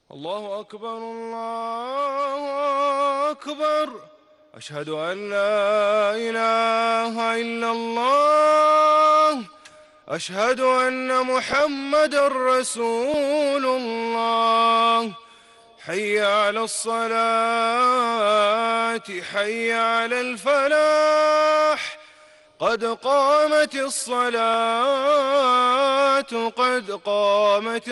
الله أكبر الله أكبر. أشهد أن لا إله إلا الله. أشهد أن محمدًا رسول الله. حي على الصلاة حي على الفلاح. قد قامت الصلاة قد قامت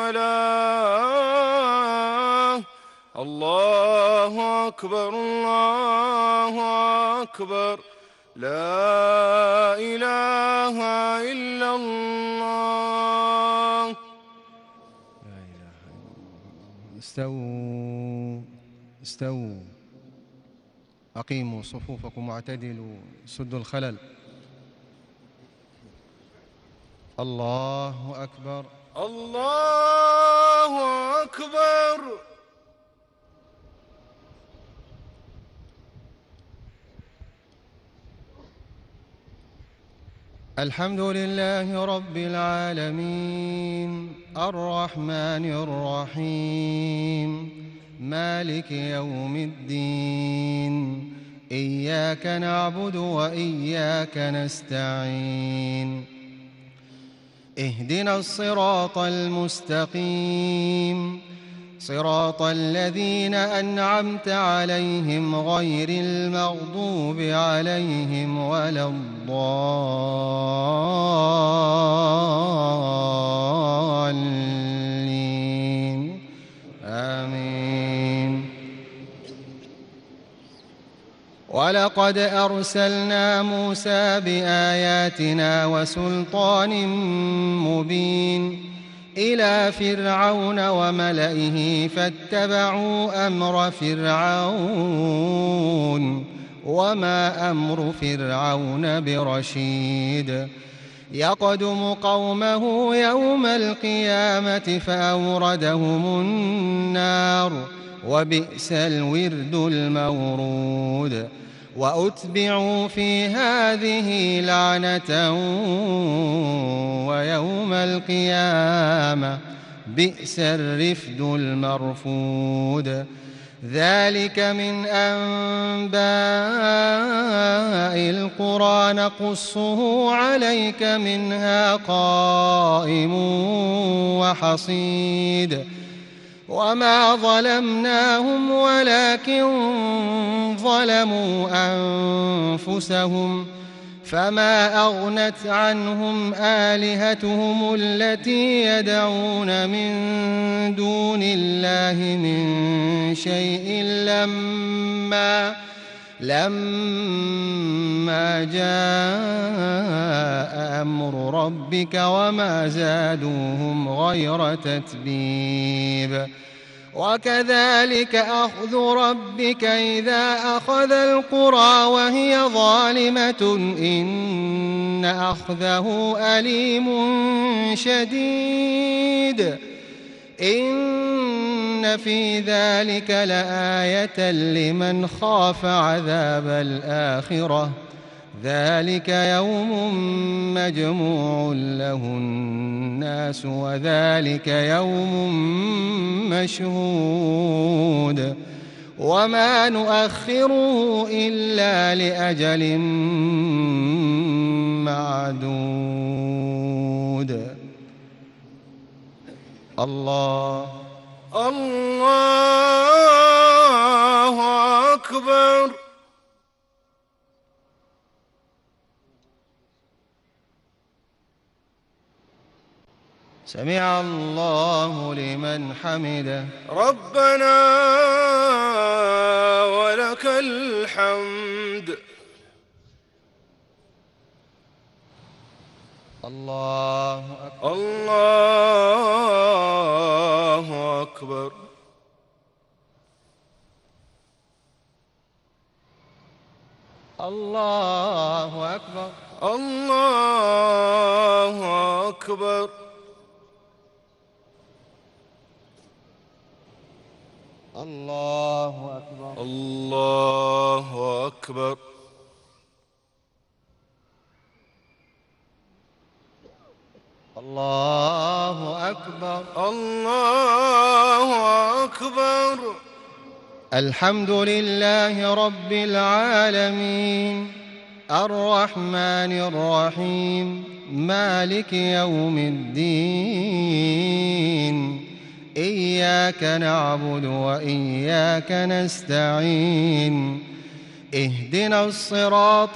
الصلاة. الله أكبر الله أكبر. لا إله إلا الله. لا إله إلا الله. استووا استووا، أقيموا صفوفكم واعتدلوا، سدوا الخلل. الله أكبر الله أكبر. الحمد لله رب العالمين، الرحمن الرحيم، مالك يوم الدين. إياك نعبد وإياك نستعين. اهدنا الصراط المستقيم، صراط الذين أنعمت عليهم غير المغضوب عليهم ولا الضالين. آمين. ولقد أرسلنا موسى بآياتنا وسلطان مبين إلى فرعون وملئه فاتبعوا أمر فرعون، وما أمر فرعون برشيد. يقدم قومه يوم القيامة فأوردهم النار، وبئس الورد المورود. وأتبعوا في هذه لعنة ويوم القيامة بئس الرفد المرفود. ذلك من أنباء القرى نقصه عليك، منها قائم وحصيد. وما ظلمناهم ولكن ظلموا أنفسهم، فما أغنت عنهم آلهتهم التي يدعون من دون الله من شيء لما جاء أمر ربك، وما زادوهم غير تتبيب. وكذلك أخذ ربك إذا أخذ القرى وهي ظالمة، إن أخذه أليم شديد. إن في ذلك لآية لمن خاف عذاب الآخرة. ذلك يوم مجموع له الناس، وذلك يوم مشهود. وما نؤخره إلا لأجل معدود. الله أكبر. سمع الله لمن حمده. ربنا ولك الحمد. الله أكبر الله أكبر. الله أكبر الله أكبر. الله أكبر الله أكبر. الله أكبر الله أكبر. الحمد لله رب العالمين، الرحمن الرحيم، مالك يوم الدين. إياك نعبد وإياك نستعين. اهدنا الصراط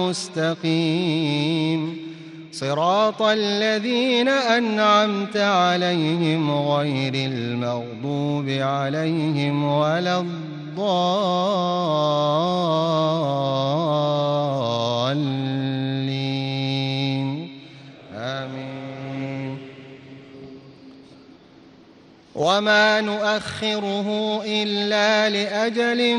المستقيم، صراط الذين أنعمت عليهم غير المغضوب عليهم ولا الضالين. آمين. وما نؤخره إلا لأجل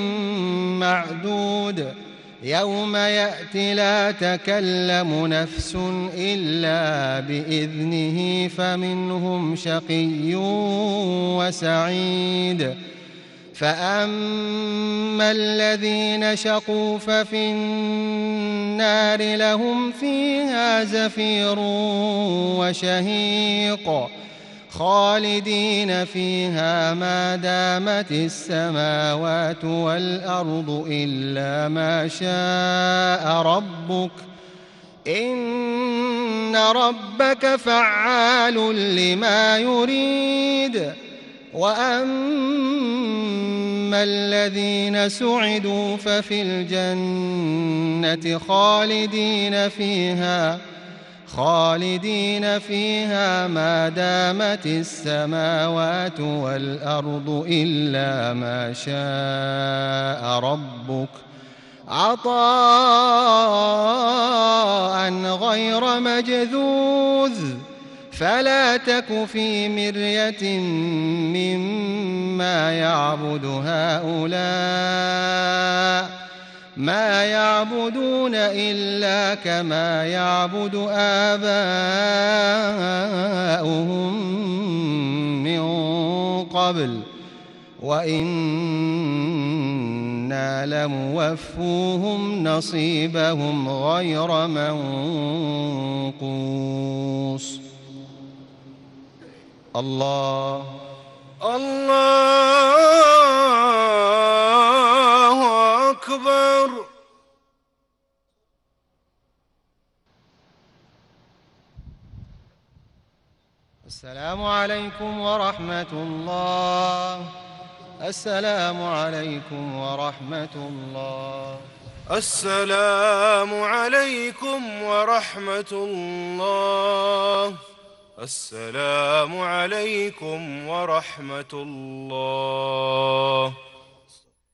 معدود، يوم يأتي لا تكلم نفس إلا بإذنه، فمنهم شقي وسعيد. فأما الذين شقوا ففي النار لهم فيها زفير وشهيق، خالدين فيها ما دامت السماوات والأرض إلا ما شاء ربك، إن ربك فعال لما يريد. وأما الذين سعدوا ففي الجنة خالدين فيها ما دامت السماوات والأرض إلا ما شاء ربك، عطاء غير مجذوذ. فلا تك في مرية مما يعبد هؤلاء، ما يعبدون إلا كما يعبد آباؤهم من قبل، وإنا لموفوهم نصيبهم غير منقوص. الله أكبر. السلام عليكم ورحمة الله. السلام عليكم ورحمة الله. السلام عليكم ورحمة الله. السلام عليكم ورحمة الله.